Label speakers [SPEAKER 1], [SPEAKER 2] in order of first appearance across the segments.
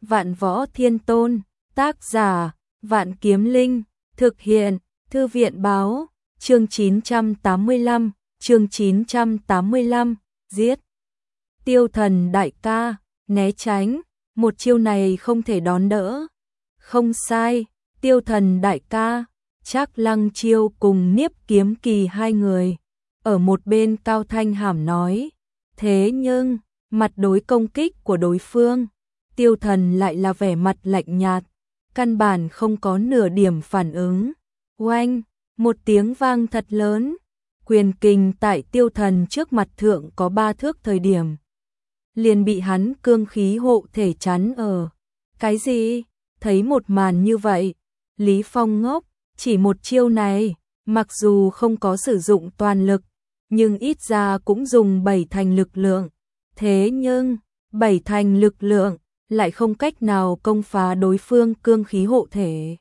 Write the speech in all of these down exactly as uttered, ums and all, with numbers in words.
[SPEAKER 1] Vạn Võ Thiên Tôn, tác giả, Vạn Kiếm Linh, thực hiện, Thư viện báo, chương chín trăm tám mươi lăm, chương chín trăm tám mươi lăm, giết. Tiêu Thần đại ca, né tránh, một chiêu này không thể đón đỡ. Không sai, Tiêu Thần đại ca, Trác Lăng Chiêu cùng Niếp Kiếm Kỳ hai người. Ở một bên cao thanh hàm nói, thế nhưng, mặt đối công kích của đối phương, Tiêu Thần lại là vẻ mặt lạnh nhạt, căn bản không có nửa điểm phản ứng. Oanh, một tiếng vang thật lớn, quyền kình tại Tiêu Thần trước mặt thượng có ba thước thời điểm. Liền bị hắn cương khí hộ thể chắn ở. Cái gì? Thấy một màn như vậy, Lý Phong ngốc, chỉ một chiêu này, mặc dù không có sử dụng toàn lực, nhưng ít ra cũng dùng bảy thành lực lượng. Thế nhưng, bảy thành lực lượng lại không cách nào công phá đối phương cương khí hộ thể.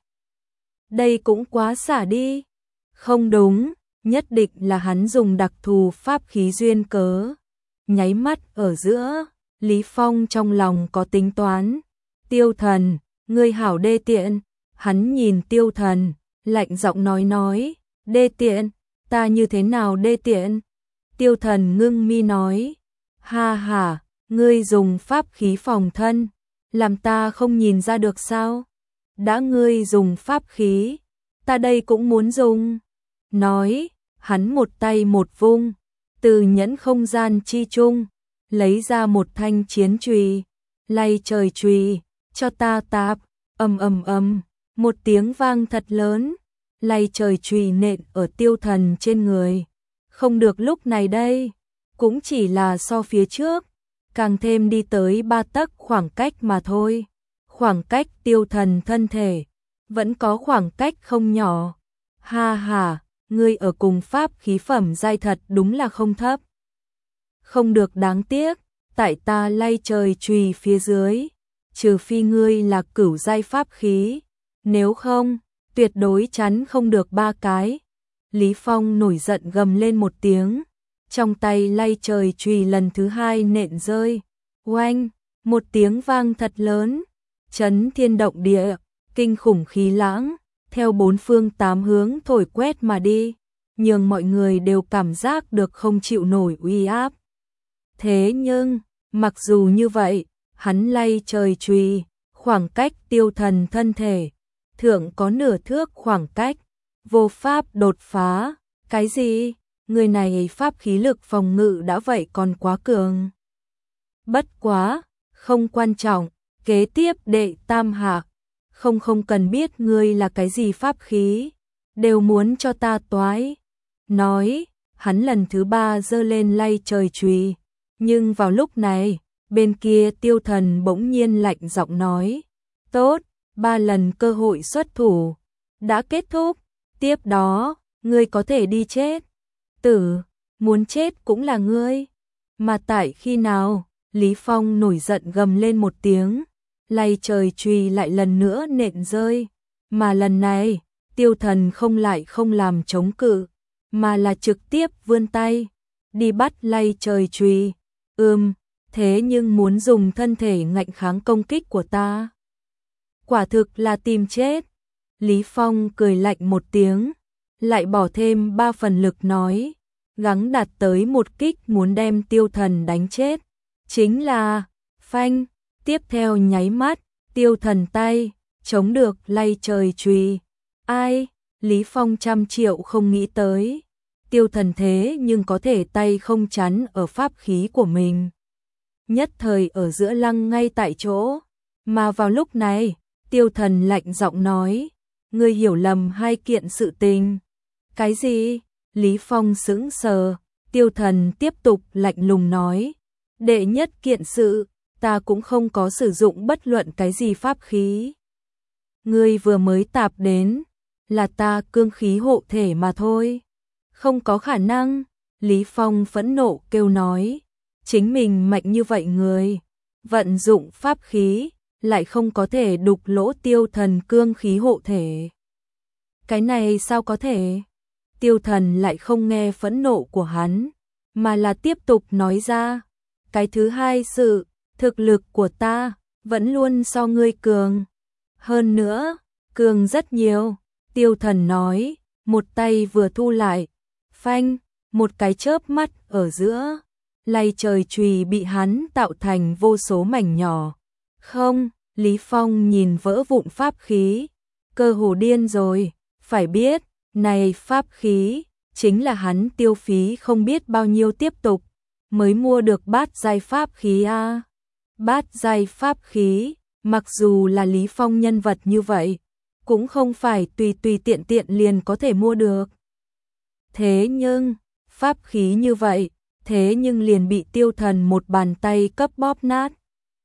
[SPEAKER 1] Đây cũng quá xả đi. Không đúng, nhất định là hắn dùng đặc thù pháp khí duyên cớ. Nháy mắt ở giữa, Lý Phong trong lòng có tính toán. Tiêu Thần, ngươi hảo đê tiện. Hắn nhìn Tiêu Thần, lạnh giọng nói nói, đê tiện, ta như thế nào đê tiện? Tiêu Thần ngưng mi nói, ha ha, ngươi dùng pháp khí phòng thân, làm ta không nhìn ra được sao? Đã ngươi dùng pháp khí, ta đây cũng muốn dùng. Nói, hắn một tay một vung, từ nhẫn không gian chi chung, lấy ra một thanh chiến chùy, lay trời chùy, cho ta tạp, ầm ầm ầm, một tiếng vang thật lớn, lay trời chùy nện ở Tiêu Thần trên người. Không được lúc này đây, cũng chỉ là so phía trước, càng thêm đi tới ba tấc khoảng cách mà thôi. Khoảng cách Tiêu Thần thân thể, vẫn có khoảng cách không nhỏ. Ha ha, ngươi ở cùng pháp khí phẩm giai thật đúng là không thấp. Không được đáng tiếc, tại ta lay trời chùy phía dưới, trừ phi ngươi là cửu giai pháp khí, nếu không, tuyệt đối chắn không được ba cái. Lý Phong nổi giận gầm lên một tiếng, trong tay lay trời chùy lần thứ hai nện rơi. Oanh, một tiếng vang thật lớn, chấn thiên động địa, kinh khủng khí lãng, theo bốn phương tám hướng thổi quét mà đi, nhường mọi người đều cảm giác được không chịu nổi uy áp. Thế nhưng, mặc dù như vậy, hắn lay trời chùy, khoảng cách Tiêu Thần thân thể, thượng có nửa thước khoảng cách, vô pháp đột phá. Cái gì? Người này pháp khí lực phòng ngự đã vậy còn quá cường. Bất quá, không quan trọng, kế tiếp đệ tam hạ, không không cần biết ngươi là cái gì pháp khí, đều muốn cho ta toái. Nói, hắn lần thứ ba giơ lên lay trời chùy, nhưng vào lúc này, bên kia Tiêu Thần bỗng nhiên lạnh giọng nói, tốt, ba lần cơ hội xuất thủ, đã kết thúc, tiếp đó, ngươi có thể đi chết. Tử, muốn chết cũng là ngươi. Mà tại khi nào, Lý Phong nổi giận gầm lên một tiếng, lay trời chùy lại lần nữa nện rơi, mà lần này, Tiêu Thần không lại không làm chống cự, mà là trực tiếp vươn tay, đi bắt lay trời chùy. Ừm, thế nhưng muốn dùng thân thể ngạnh kháng công kích của ta. Quả thực là tìm chết. Lý Phong cười lạnh một tiếng, lại bỏ thêm ba phần lực nói, gắng đạt tới một kích muốn đem Tiêu Thần đánh chết. Chính là, phanh, tiếp theo nháy mắt, Tiêu Thần tay, chống được lay trời chùy. Ai, Lý Phong trăm triệu không nghĩ tới. Tiêu Thần thế nhưng có thể tay không chắn ở pháp khí của mình. Nhất thời ở giữa lăng ngay tại chỗ, mà vào lúc này, Tiêu Thần lạnh giọng nói, ngươi hiểu lầm hai kiện sự tình. Cái gì? Lý Phong sững sờ, Tiêu Thần tiếp tục lạnh lùng nói, đệ nhất kiện sự, ta cũng không có sử dụng bất luận cái gì pháp khí. Ngươi vừa mới tạp đến, là ta cương khí hộ thể mà thôi. Không có khả năng, Lý Phong phẫn nộ kêu nói, chính mình mạnh như vậy người, vận dụng pháp khí, lại không có thể đục lỗ Tiêu Thần cương khí hộ thể. Cái này sao có thể? Tiêu Thần lại không nghe phẫn nộ của hắn, mà là tiếp tục nói ra, cái thứ hai sự, thực lực của ta, vẫn luôn so ngươi cường. Hơn nữa, cường rất nhiều, Tiêu Thần nói, một tay vừa thu lại, phanh, một cái chớp mắt ở giữa, lay trời chùy bị hắn tạo thành vô số mảnh nhỏ. Không, Lý Phong nhìn vỡ vụn pháp khí, cơ hồ điên rồi, phải biết, này pháp khí, chính là hắn tiêu phí không biết bao nhiêu tiếp tục, mới mua được bát giai pháp khí a. Bát giai pháp khí, mặc dù là Lý Phong nhân vật như vậy, cũng không phải tùy tùy tiện tiện liền có thể mua được. Thế nhưng, pháp khí như vậy, thế nhưng liền bị Tiêu Thần một bàn tay cấp bóp nát.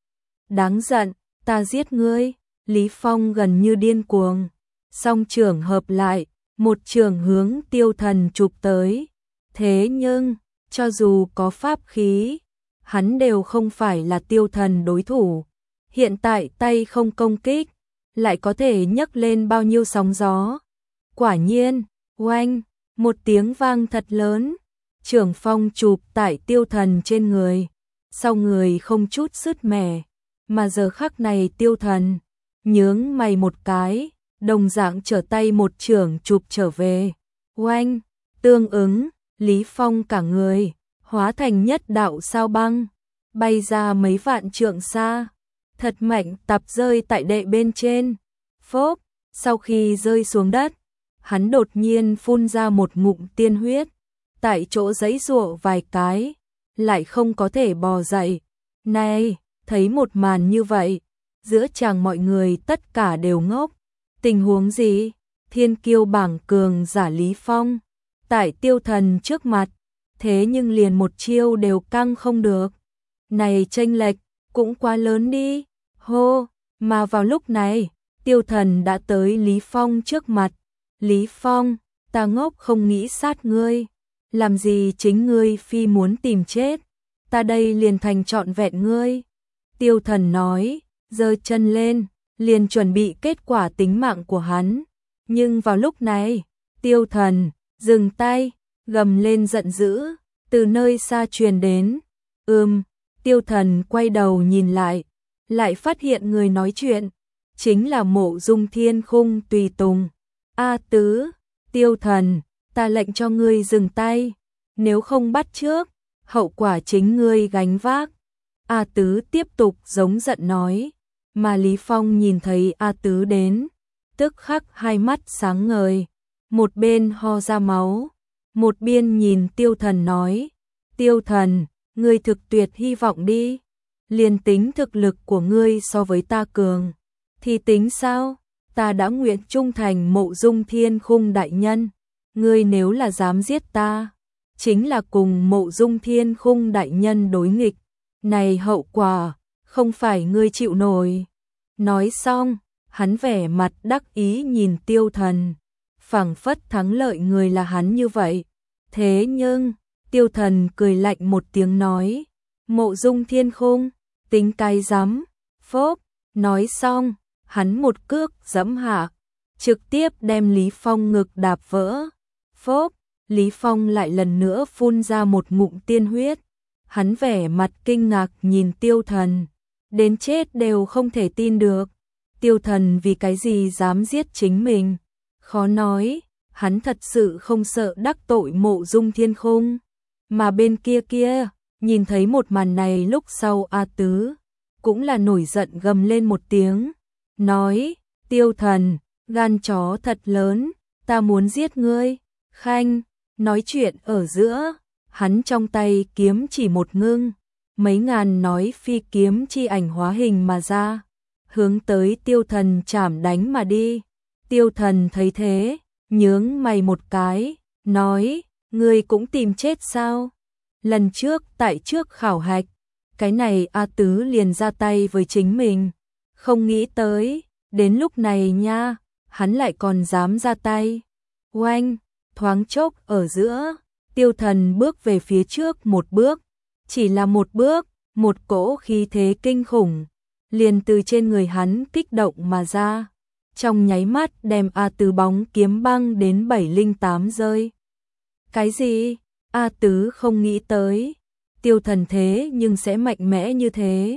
[SPEAKER 1] Đáng giận, ta giết ngươi, Lý Phong gần như điên cuồng, song trưởng hợp lại, một trường hướng Tiêu Thần chụp tới. Thế nhưng, cho dù có pháp khí, hắn đều không phải là Tiêu Thần đối thủ. Hiện tại tay không công kích, lại có thể nhấc lên bao nhiêu sóng gió. Quả nhiên, oanh, một tiếng vang thật lớn, trưởng phong chụp tại Tiêu Thần trên người, sau người không chút sứt mẻ, mà giờ khắc này Tiêu Thần nhướng mày một cái, đồng dạng trở tay một trưởng chụp trở về. Oanh, tương ứng, Lý Phong cả người hóa thành nhất đạo sao băng, bay ra mấy vạn trượng xa, thật mạnh tạp rơi tại đệ bên trên. Phốp, sau khi rơi xuống đất, hắn đột nhiên phun ra một ngụm tiên huyết, tại chỗ giãy giụa vài cái, lại không có thể bò dậy. Này, thấy một màn như vậy, giữa chàng mọi người tất cả đều ngốc. Tình huống gì? Thiên kiêu bảng cường giả Lý Phong, tại Tiêu Thần trước mặt, thế nhưng liền một chiêu đều căng không được. Này chênh lệch, cũng quá lớn đi. Hô, mà vào lúc này, Tiêu Thần đã tới Lý Phong trước mặt. Lý Phong, ta ngốc không nghĩ sát ngươi. Làm gì chính ngươi phi muốn tìm chết. Ta đây liền thành trọn vẹn ngươi. Tiêu Thần nói, giơ chân lên, liền chuẩn bị kết quả tính mạng của hắn. Nhưng vào lúc này, Tiêu Thần dừng tay, gầm lên giận dữ, từ nơi xa truyền đến. Ừm, Tiêu Thần quay đầu nhìn lại, lại phát hiện người nói chuyện chính là Mộ Dung Thiên Khung tùy tùng. A Tứ, Tiêu Thần, ta lệnh cho ngươi dừng tay, nếu không bắt trước, hậu quả chính ngươi gánh vác. A Tứ tiếp tục giống giận nói, mà Lý Phong nhìn thấy A Tứ đến, tức khắc hai mắt sáng ngời, một bên ho ra máu, một bên nhìn Tiêu Thần nói, Tiêu Thần, ngươi thực tuyệt hy vọng đi, liền tính thực lực của ngươi so với ta cường, thì tính sao, ta đã nguyện trung thành Mộ Dung Thiên Khung đại nhân, ngươi nếu là dám giết ta, chính là cùng Mộ Dung Thiên Khung đại nhân đối nghịch, này hậu quả, không phải ngươi chịu nổi. Nói xong, hắn vẻ mặt đắc ý nhìn Tiêu Thần, phảng phất thắng lợi người là hắn như vậy. Thế nhưng, Tiêu Thần cười lạnh một tiếng nói, Mộ Dung Thiên Khung, tính cái rắm, phốp, nói xong, hắn một cước giẫm hạ, trực tiếp đem Lý Phong ngực đạp vỡ. Phốp, Lý Phong lại lần nữa phun ra một ngụm tiên huyết, hắn vẻ mặt kinh ngạc nhìn Tiêu Thần, đến chết đều không thể tin được. Tiêu Thần vì cái gì dám giết chính mình? Khó nói, hắn thật sự không sợ đắc tội Mộ Dung Thiên Khung. Mà bên kia kia, nhìn thấy một màn này lúc sau A Tứ, cũng là nổi giận gầm lên một tiếng, nói, Tiêu Thần, gan chó thật lớn, ta muốn giết ngươi. Khanh, nói chuyện ở giữa, hắn trong tay kiếm chỉ một ngưng, mấy ngàn nói phi kiếm chi ảnh hóa hình mà ra, hướng tới Tiêu Thần chảm đánh mà đi. Tiêu Thần thấy thế, nhướng mày một cái, nói, ngươi cũng tìm chết sao? Lần trước tại trước khảo hạch, cái này A Tứ liền ra tay với chính mình, không nghĩ tới, đến lúc này nha, hắn lại còn dám ra tay. Oanh, thoáng chốc ở giữa, Tiêu Thần bước về phía trước một bước, chỉ là một bước, một cỗ khí thế kinh khủng, liền từ trên người hắn kích động mà ra, trong nháy mắt đem A Tứ bóng kiếm băng đến bảy linh tám rơi. Cái gì? A Tứ không nghĩ tới, Tiêu Thần thế nhưng sẽ mạnh mẽ như thế.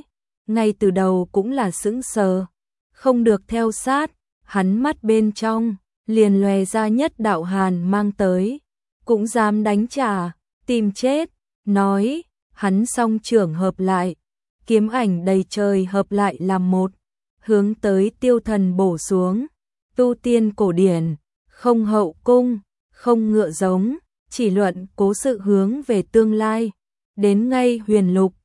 [SPEAKER 1] ngay từ đầu cũng là sững sờ, không được theo sát, hắn mắt bên trong liền lòe ra nhất đạo hàn mang tới, cũng dám đánh trả, tìm chết, nói, hắn song trưởng hợp lại, kiếm ảnh đầy trời hợp lại làm một, hướng tới Tiêu Thần bổ xuống. Tu tiên cổ điển, không hậu cung, không ngựa giống, chỉ luận cố sự hướng về tương lai, đến ngay huyền lục,